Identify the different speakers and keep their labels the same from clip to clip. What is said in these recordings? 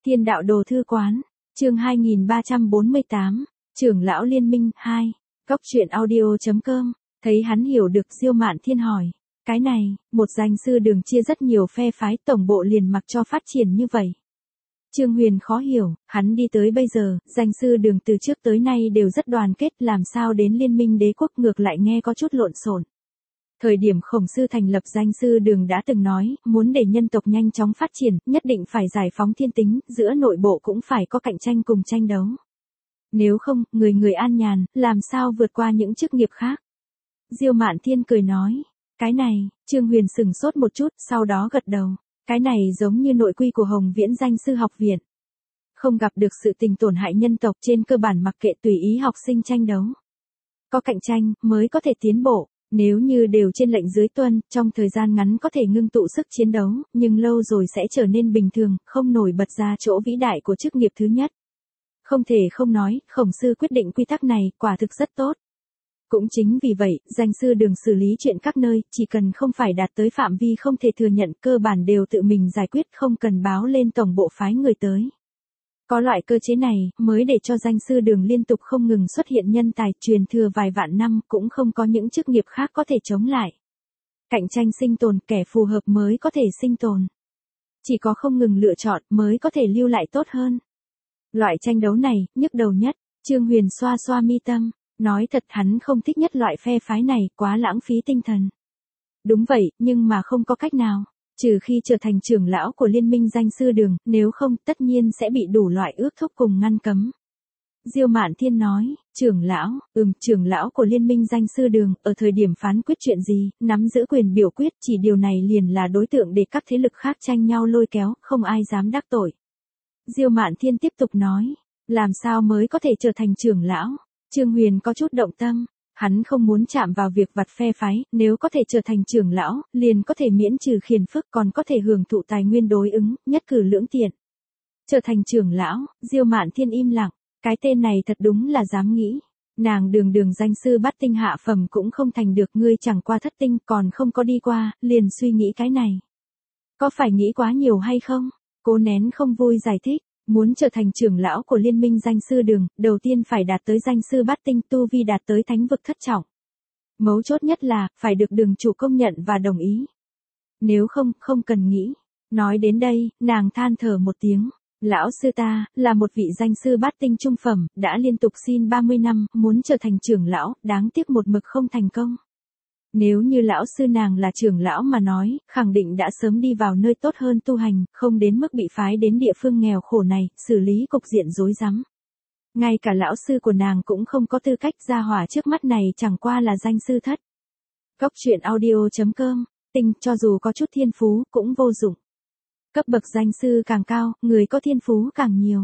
Speaker 1: Thiên đạo đồ thư quán, chương 2348, trưởng lão liên minh 2, góc truyện audio.com, thấy hắn hiểu được Diêu Mạn Thiên hỏi. Cái này, một danh sư đường chia rất nhiều phe phái tổng bộ liền mặc cho phát triển như vậy. Trương Huyền khó hiểu, hắn đi tới bây giờ, danh sư đường từ trước tới nay đều rất đoàn kết, làm sao đến liên minh đế quốc ngược lại nghe có chút lộn xộn. Thời điểm Khổng Sư thành lập danh sư đường đã từng nói, muốn để nhân tộc nhanh chóng phát triển, nhất định phải giải phóng thiên tính, giữa nội bộ cũng phải có cạnh tranh cùng tranh đấu. Nếu không, người người an nhàn, làm sao vượt qua những chức nghiệp khác. Diêu Mạn Thiên cười nói, cái này, Trương Huyền sửng sốt một chút, sau đó gật đầu. Cái này giống như nội quy của Hồng Viễn danh sư học viện. Không gặp được sự tình tổn hại nhân tộc, trên cơ bản mặc kệ tùy ý học sinh tranh đấu. Có cạnh tranh, mới có thể tiến bộ. Nếu như đều trên lệnh dưới tuân, trong thời gian ngắn có thể ngưng tụ sức chiến đấu, nhưng lâu rồi sẽ trở nên bình thường, không nổi bật ra chỗ vĩ đại của chức nghiệp thứ nhất. Không thể không nói, Khổng Sư quyết định quy tắc này, quả thực rất tốt. Cũng chính vì vậy, danh sư đường xử lý chuyện các nơi, chỉ cần không phải đạt tới phạm vi không thể thừa nhận, cơ bản đều tự mình giải quyết, không cần báo lên tổng bộ phái người tới. Có loại cơ chế này, mới để cho danh sư đường liên tục không ngừng xuất hiện nhân tài, truyền thừa vài vạn năm, cũng không có những chức nghiệp khác có thể chống lại. Cạnh tranh sinh tồn, kẻ phù hợp mới có thể sinh tồn. Chỉ có không ngừng lựa chọn, mới có thể lưu lại tốt hơn. Loại tranh đấu này, nhức đầu nhất, Trương Huyền xoa xoa mi tâm. Nói thật, hắn không thích nhất loại phe phái này, quá lãng phí tinh thần. Đúng vậy, nhưng mà không có cách nào. Trừ khi trở thành trưởng lão của liên minh danh sư đường, nếu không, tất nhiên sẽ bị đủ loại ước thúc cùng ngăn cấm. Diêu Mạn Thiên nói, trưởng lão của liên minh danh sư đường, ở thời điểm phán quyết chuyện gì, nắm giữ quyền biểu quyết, chỉ điều này liền là đối tượng để các thế lực khác tranh nhau lôi kéo, không ai dám đắc tội. Diêu Mạn Thiên tiếp tục nói, làm sao mới có thể trở thành trưởng lão? Trương Huyền có chút động tâm, hắn không muốn chạm vào việc vặt phe phái, nếu có thể trở thành trưởng lão, liền có thể miễn trừ khiển phức, còn có thể hưởng thụ tài nguyên đối ứng, nhất cử lưỡng tiện. Trở thành trưởng lão, Diêu Mạn Thiên im lặng, cái tên này thật đúng là dám nghĩ. Nàng đường danh sư bát tinh hạ phẩm cũng không thành được, ngươi chẳng qua thất tinh còn không có đi qua, liền suy nghĩ cái này. Có phải nghĩ quá nhiều hay không? Cố nén không vui giải thích. Muốn trở thành trưởng lão của liên minh danh sư đường, đầu tiên phải đạt tới danh sư bát tinh, tu vi đạt tới thánh vực thất trọng. Mấu chốt nhất là, phải được đường chủ công nhận và đồng ý. Nếu không, không cần nghĩ. Nói đến đây, nàng than thở một tiếng. Lão sư ta, là một vị danh sư bát tinh trung phẩm, đã liên tục xin 30 năm, muốn trở thành trưởng lão, đáng tiếc một mực không thành công. Nếu như lão sư nàng là trưởng lão mà nói, khẳng định đã sớm đi vào nơi tốt hơn tu hành, không đến mức bị phái đến địa phương nghèo khổ này, xử lý cục diện rối rắm. Ngay cả lão sư của nàng cũng không có tư cách, gia hỏa trước mắt này chẳng qua là danh sư thất. Góc truyện audio.com, tinh, cho dù có chút thiên phú, cũng vô dụng. Cấp bậc danh sư càng cao, người có thiên phú càng nhiều.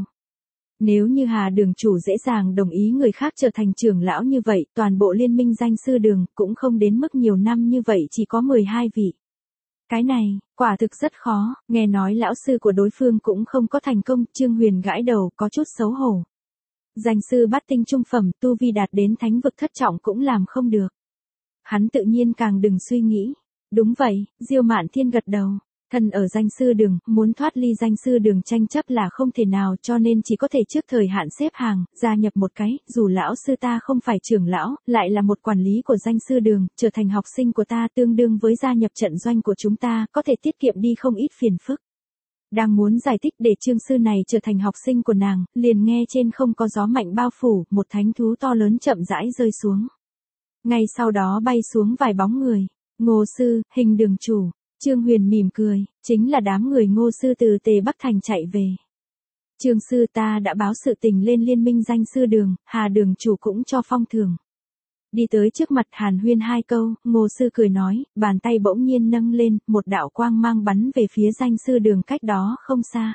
Speaker 1: Nếu như Hà đường chủ dễ dàng đồng ý người khác trở thành trưởng lão như vậy, toàn bộ liên minh danh sư đường, cũng không đến mức nhiều năm như vậy, chỉ có 12 vị. Cái này, quả thực rất khó, nghe nói lão sư của đối phương cũng không có thành công, Trương Huyền gãi đầu, có chút xấu hổ. Danh sư bát tinh trung phẩm, tu vi đạt đến thánh vực thất trọng cũng làm không được. Hắn tự nhiên càng đừng suy nghĩ. Đúng vậy, Diêu Mạn Thiên gật đầu. Thân ở danh sư đường, muốn thoát ly danh sư đường tranh chấp là không thể nào, cho nên chỉ có thể trước thời hạn xếp hàng, gia nhập một cái, dù lão sư ta không phải trưởng lão, lại là một quản lý của danh sư đường, trở thành học sinh của ta tương đương với gia nhập trận doanh của chúng ta, có thể tiết kiệm đi không ít phiền phức. Đang muốn giải thích để Trương sư này trở thành học sinh của nàng, liền nghe trên không có gió mạnh bao phủ, một thánh thú to lớn chậm rãi rơi xuống. Ngay sau đó bay xuống vài bóng người. Ngô sư, hình đường chủ. Trương Huyền mỉm cười, chính là đám người Ngô sư từ Tề Bắc Thành chạy về. Trương sư, ta đã báo sự tình lên liên minh danh sư đường, Hà đường chủ cũng cho phong thưởng. Đi tới trước mặt hàn huyên hai câu, Ngô sư cười nói, bàn tay bỗng nhiên nâng lên, một đạo quang mang bắn về phía danh sư đường cách đó không xa.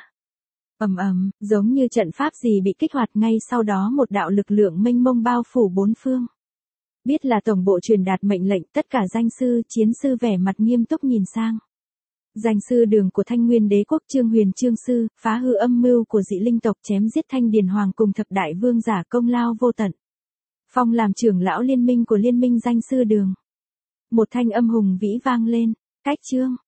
Speaker 1: Ầm, giống như trận pháp gì bị kích hoạt, ngay sau đó một đạo lực lượng mênh mông bao phủ bốn phương. Biết là tổng bộ truyền đạt mệnh lệnh, tất cả danh sư, chiến sư vẻ mặt nghiêm túc nhìn sang. Danh sư đường của Thanh Nguyên Đế quốc Trương Huyền Trương sư, phá hư âm mưu của dị linh tộc, chém giết Thanh Điền Hoàng cùng thập đại vương giả, công lao vô tận. Phong làm trưởng lão liên minh của liên minh danh sư đường. Một thanh âm hùng vĩ vang lên, cách chương,